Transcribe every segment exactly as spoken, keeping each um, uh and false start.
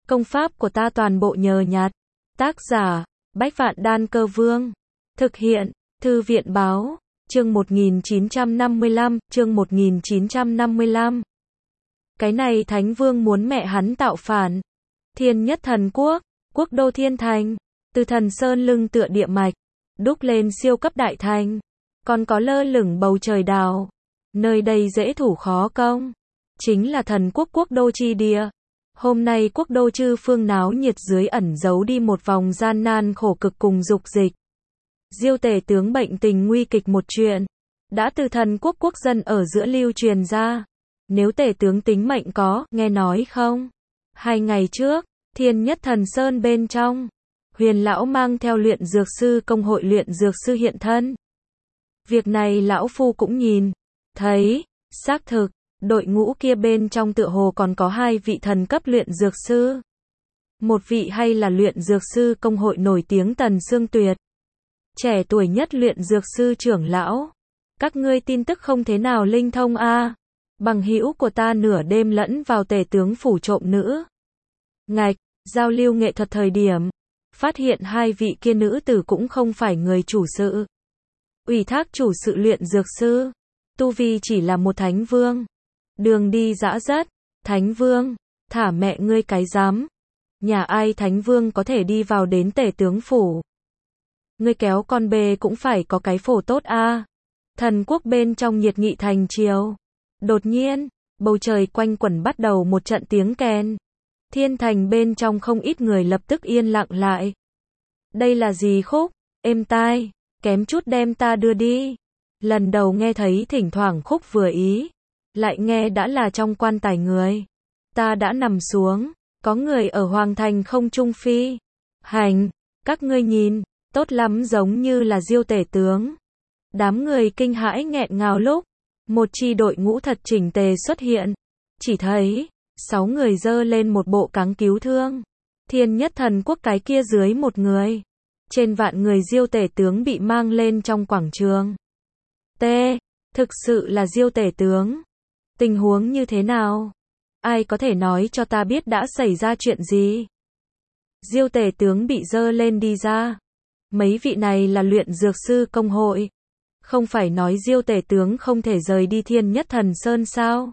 Công pháp của ta toàn bộ nhờ nhặt. Tác giả, Bách Vạn Đan Cơ Vương. Thực hiện, Thư viện Báo. Chương một nghìn chín trăm năm mươi lăm, chương một nghìn chín trăm năm mươi lăm. Cái này Thánh Vương muốn mẹ hắn tạo phản. Thiên Nhất Thần Quốc, quốc đô Thiên Thành, từ Thần Sơn lưng tựa địa mạch, đúc lên siêu cấp đại thành, còn có lơ lửng bầu trời đào. Nơi đây dễ thủ khó công, chính là thần quốc quốc đô chi địa. Hôm nay quốc đô chư phương náo nhiệt dưới ẩn giấu đi một vòng gian nan khổ cực cùng dục dịch. Diêu tể tướng bệnh tình nguy kịch một chuyện, đã từ thần quốc quốc dân ở giữa lưu truyền ra. Nếu tể tướng tính mệnh có, nghe nói không? Hai ngày trước, Thiên Nhất Thần Sơn bên trong, Huyền lão mang theo luyện dược sư công hội luyện dược sư hiện thân. Việc này lão phu cũng nhìn thấy, xác thực, đội ngũ kia bên trong tựa hồ còn có hai vị thần cấp luyện dược sư. Một vị hay là luyện dược sư công hội nổi tiếng Tần Sương Tuyệt, trẻ tuổi nhất luyện dược sư trưởng lão. Các ngươi tin tức không thế nào linh thông a? À? Bằng hữu của ta nửa đêm lẫn vào tể tướng phủ trộm nữ ngạch, giao lưu nghệ thuật thời điểm, phát hiện hai vị kia nữ tử cũng không phải người chủ sự. Ủy thác chủ sự luyện dược sư, tu vi chỉ là một thánh vương. Đường đi dã dất, thánh vương, thả mẹ ngươi cái dám. Nhà ai thánh vương có thể đi vào đến tể tướng phủ? Ngươi kéo con bê cũng phải có cái phổ tốt a. À. Thần quốc bên trong nhiệt nghị thành triều. Đột nhiên, bầu trời quanh quẩn bắt đầu một trận tiếng kèn. Thiên thành bên trong không ít người lập tức yên lặng lại. Đây là gì khúc? Êm tai, kém chút đem ta đưa đi. Lần đầu nghe thấy thỉnh thoảng khúc vừa ý, lại nghe đã là trong quan tài người. Ta đã nằm xuống, có người ở Hoàng Thành không trung phi hành, các ngươi nhìn, tốt lắm giống như là Diêu tể tướng. Đám người kinh hãi nghẹn ngào lúc, một chi đội ngũ thật chỉnh tề xuất hiện, chỉ thấy sáu người giơ lên một bộ cáng cứu thương. Thiên Nhất Thần Quốc cái kia dưới một người, trên vạn người Diêu tể tướng bị mang lên trong quảng trường. T, thực sự là Diêu tể tướng. Tình huống như thế nào? Ai có thể nói cho ta biết đã xảy ra chuyện gì? Diêu tể tướng bị dơ lên đi ra. Mấy vị này là luyện dược sư công hội. Không phải nói Diêu tể tướng không thể rời đi Thiên Nhất Thần Sơn sao?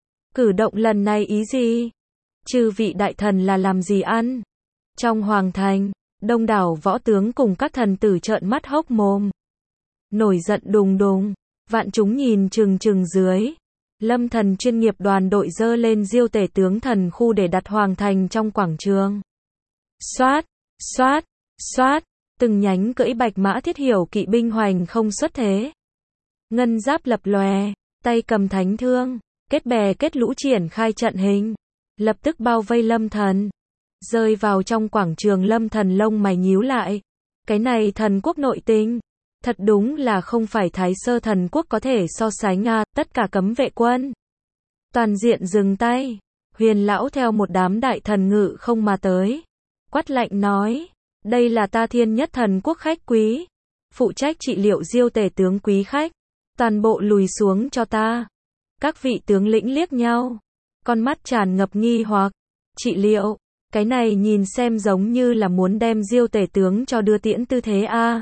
Cử động lần này ý gì? Chư vị đại thần là làm gì ăn? Trong hoàng thành, đông đảo võ tướng cùng các thần tử trợn mắt hốc mồm. Nổi giận đùng đùng, vạn chúng nhìn chừng chừng dưới. Lâm thần chuyên nghiệp đoàn đội dơ lên Diêu tể tướng thần khu để đặt hoàng thành trong quảng trường. Xoát, xoát, xoát, từng nhánh cưỡi bạch mã thiết hiểu kỵ binh hoành không xuất thế. Ngân giáp lập lòe, tay cầm thánh thương, kết bè kết lũ triển khai trận hình, lập tức bao vây lâm thần. Rơi vào trong quảng trường lâm thần lông mày nhíu lại. Cái này thần quốc nội tình, thật đúng là không phải Thái Sơ Thần Quốc có thể so sánh a. Tất cả cấm vệ quân toàn diện dừng tay. Huyền lão theo một đám đại thần ngự không mà tới, quát lạnh nói, đây là ta Thiên Nhất Thần Quốc khách quý, phụ trách trị liệu Diêu tể tướng quý khách, toàn bộ lùi xuống cho ta. Các vị tướng lĩnh liếc nhau, con mắt tràn ngập nghi hoặc. Trị liệu, cái này nhìn xem giống như là muốn đem Diêu tể tướng cho đưa tiễn tư thế a. À.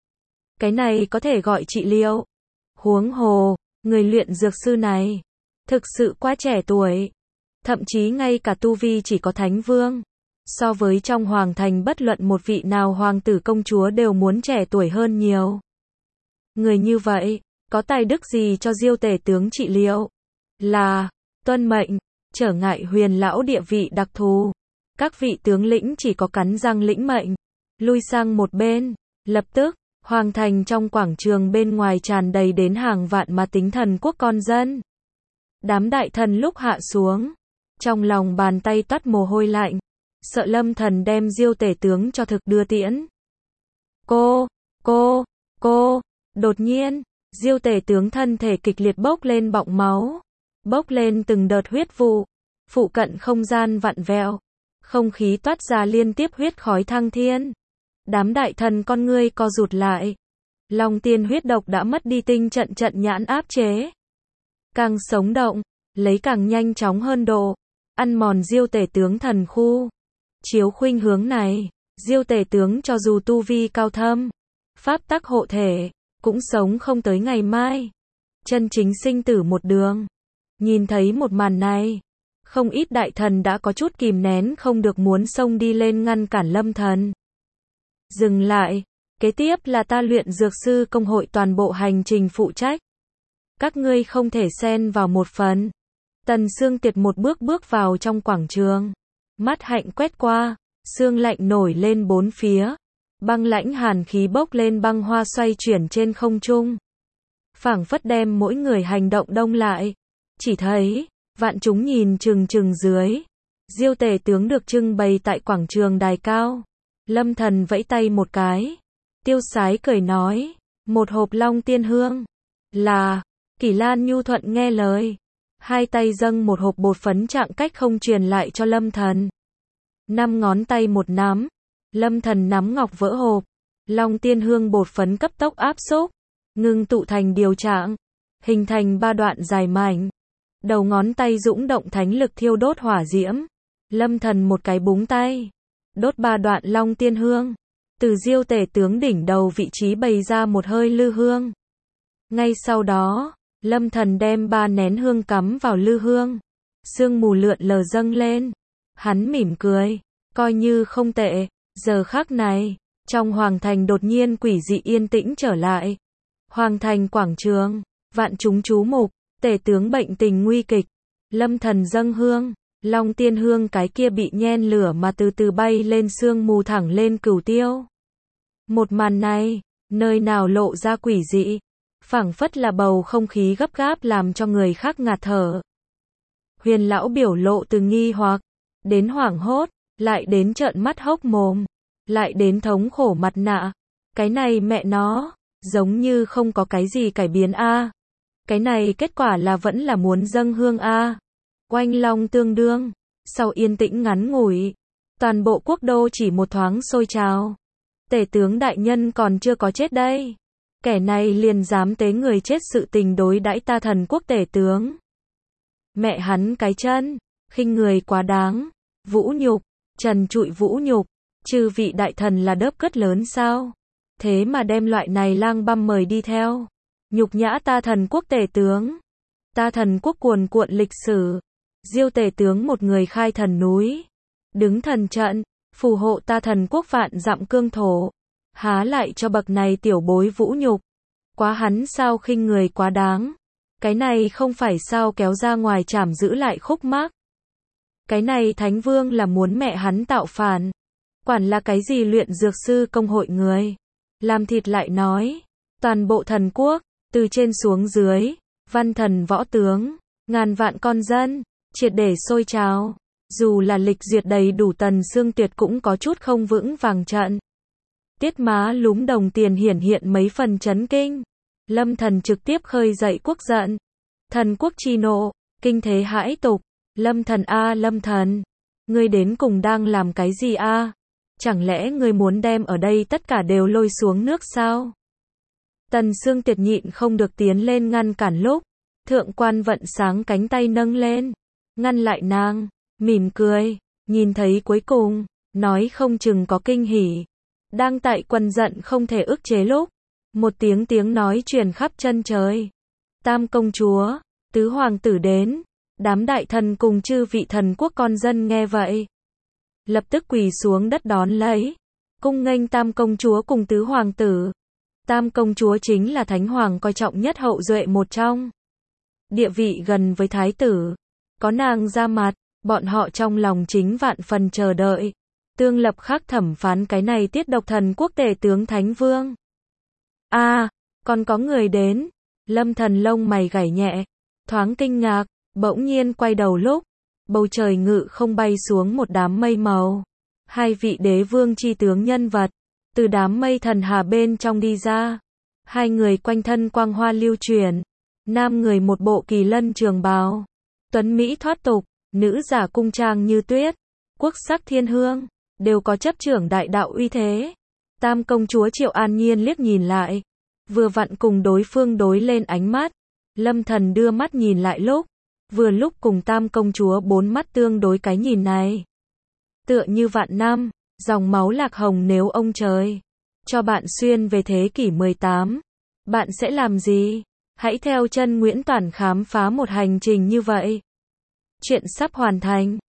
Cái này có thể gọi trị liệu? Huống hồ, người luyện dược sư này thực sự quá trẻ tuổi, thậm chí ngay cả tu vi chỉ có thánh vương. So với trong hoàng thành bất luận một vị nào hoàng tử công chúa đều muốn trẻ tuổi hơn nhiều. Người như vậy, có tài đức gì cho Diêu tể tướng trị liệu? Là, tuân mệnh, trở ngại huyền lão địa vị đặc thù. Các vị tướng lĩnh chỉ có cắn răng lĩnh mệnh, lui sang một bên. Lập tức, hoàng thành trong quảng trường bên ngoài tràn đầy đến hàng vạn mà tính thần quốc con dân. Đám đại thần lúc hạ xuống, trong lòng bàn tay toát mồ hôi lạnh, sợ lâm thần đem Diêu tể tướng cho thực đưa tiễn. Cô, cô, cô, đột nhiên, Diêu tể tướng thân thể kịch liệt bốc lên bọng máu, bốc lên từng đợt huyết vụ, phụ cận không gian vặn vẹo, không khí toát ra liên tiếp huyết khói thăng thiên. Đám đại thần con ngươi co rụt lại. Long tiên huyết độc đã mất đi tinh trận trận nhãn áp chế. Càng sống động, lấy càng nhanh chóng hơn độ, ăn mòn Diêu tể tướng thần khu. Chiếu khuynh hướng này, Diêu tể tướng cho dù tu vi cao thâm, pháp tắc hộ thể, cũng sống không tới ngày mai. Chân chính sinh tử một đường. Nhìn thấy một màn này, không ít đại thần đã có chút kìm nén không được muốn xông đi lên ngăn cản Lâm Thần. Dừng lại, kế tiếp là ta luyện dược sư công hội toàn bộ hành trình phụ trách. Các ngươi không thể xen vào một phần. Tần Sương Tiệt một bước bước vào trong quảng trường. Mắt hạnh quét qua, sương lạnh nổi lên bốn phía. Băng lãnh hàn khí bốc lên, băng hoa xoay chuyển trên không trung. Phảng phất đem mỗi người hành động đông lại. Chỉ thấy, vạn chúng nhìn chừng chừng dưới. Diêu tể tướng được trưng bày tại quảng trường đài cao. Lâm Thần vẫy tay một cái. Tiêu sái cười nói, một hộp long tiên hương. Là, Kỷ Lan nhu thuận nghe lời. Hai tay dâng một hộp bột phấn trạng cách không truyền lại cho Lâm Thần. Năm ngón tay một nắm. Lâm Thần nắm ngọc vỡ hộp. Long tiên hương bột phấn cấp tốc áp xúc. Ngưng tụ thành điều trạng. Hình thành ba đoạn dài mảnh. Đầu ngón tay dũng động thánh lực thiêu đốt hỏa diễm. Lâm Thần một cái búng tay. Đốt ba đoạn long tiên hương. Từ Diêu tể tướng đỉnh đầu vị trí bày ra một hơi lư hương. Ngay sau đó, Lâm Thần đem ba nén hương cắm vào lư hương. Sương mù lượn lờ dâng lên. Hắn mỉm cười, coi như không tệ. Giờ khắc này, trong hoàng thành đột nhiên quỷ dị yên tĩnh trở lại. Hoàng thành quảng trường, vạn chúng chú mục, tể tướng bệnh tình nguy kịch. Lâm Thần dâng hương, long tiên hương cái kia bị nhen lửa mà từ từ bay lên sương mù thẳng lên cửu tiêu. Một màn này, nơi nào lộ ra quỷ dị, phảng phất là bầu không khí gấp gáp làm cho người khác ngạt thở. Huyền lão biểu lộ từ nghi hoặc, đến hoảng hốt, lại đến trợn mắt hốc mồm, lại đến thống khổ mặt nạ. Cái này mẹ nó, giống như không có cái gì cải biến a. Cái này kết quả là vẫn là muốn dâng hương a. Oanh long tương đương, sau yên tĩnh ngắn ngủi, toàn bộ quốc đô chỉ một thoáng sôi trào. Tể tướng đại nhân còn chưa có chết đây. Kẻ này liền dám tế người chết sự tình đối đãi ta thần quốc tể tướng. Mẹ hắn cái chân, khinh người quá đáng, vũ nhục, trần trụi vũ nhục, chư vị đại thần là đớp cất lớn sao? Thế mà đem loại này lang băm mời đi theo. Nhục nhã ta thần quốc tể tướng. Ta thần quốc cuồn cuộn lịch sử. Diêu tể tướng một người khai thần núi. Đứng thần trận, phù hộ ta thần quốc vạn dặm cương thổ. Há lại cho bậc này tiểu bối vũ nhục. Quá hắn sao khinh người quá đáng. Cái này không phải sao kéo ra ngoài trảm giữ lại khúc mắc. Cái này thánh vương là muốn mẹ hắn tạo phản. Quản là cái gì luyện dược sư công hội người. Làm thịt lại nói. Toàn bộ thần quốc, từ trên xuống dưới, văn thần võ tướng, ngàn vạn con dân, triệt để sôi trào. Dù là lịch duyệt đầy đủ Tần Sương Tuyệt cũng có chút không vững vàng trận. Tiết má lúm đồng tiền hiển hiện mấy phần chấn kinh. Lâm Thần trực tiếp khơi dậy quốc giận. Thần quốc chi nộ, kinh thế hãi tục. Lâm Thần a Lâm Thần, ngươi đến cùng đang làm cái gì a? Chẳng lẽ ngươi muốn đem ở đây tất cả đều lôi xuống nước sao? Tần Sương Tuyệt nhịn không được tiến lên ngăn cản lúc. Thượng quan vận sáng cánh tay nâng lên, ngăn lại nàng, mỉm cười, nhìn thấy cuối cùng, nói không chừng có kinh hỉ. Đang tại quần giận không thể ức chế lúc, một tiếng tiếng nói truyền khắp chân trời. Tam công chúa, tứ hoàng tử đến, đám đại thần cùng chư vị thần quốc con dân nghe vậy. Lập tức quỳ xuống đất đón lấy, cung nghênh tam công chúa cùng tứ hoàng tử. Tam công chúa chính là thánh hoàng coi trọng nhất hậu duệ một trong. Địa vị gần với thái tử, có nàng ra mặt, bọn họ trong lòng chính vạn phần chờ đợi. Tương lập khắc thẩm phán cái này tiết độc thần quốc tể tướng thánh vương. A, à, còn có người đến. Lâm Thần lông mày gảy nhẹ, thoáng kinh ngạc, bỗng nhiên quay đầu lúc, bầu trời ngự không bay xuống một đám mây màu. Hai vị đế vương chi tướng nhân vật, từ đám mây thần hà bên trong đi ra. Hai người quanh thân quang hoa lưu truyền. Nam người một bộ kỳ lân trường bào, tuấn mỹ thoát tục, nữ giả cung trang như tuyết, quốc sắc thiên hương, đều có chấp trưởng đại đạo uy thế. Tam công chúa Triệu An Nhiên liếc nhìn lại, vừa vặn cùng đối phương đối lên ánh mắt. Lâm Thần đưa mắt nhìn lại lúc, vừa lúc cùng tam công chúa bốn mắt tương đối cái nhìn này. Tựa như vạn năm, dòng máu lạc hồng nếu ông trời cho bạn xuyên về thế kỷ mười tám, bạn sẽ làm gì? Hãy theo chân Nguyễn Toản khám phá một hành trình như vậy. Chuyện sắp hoàn thành.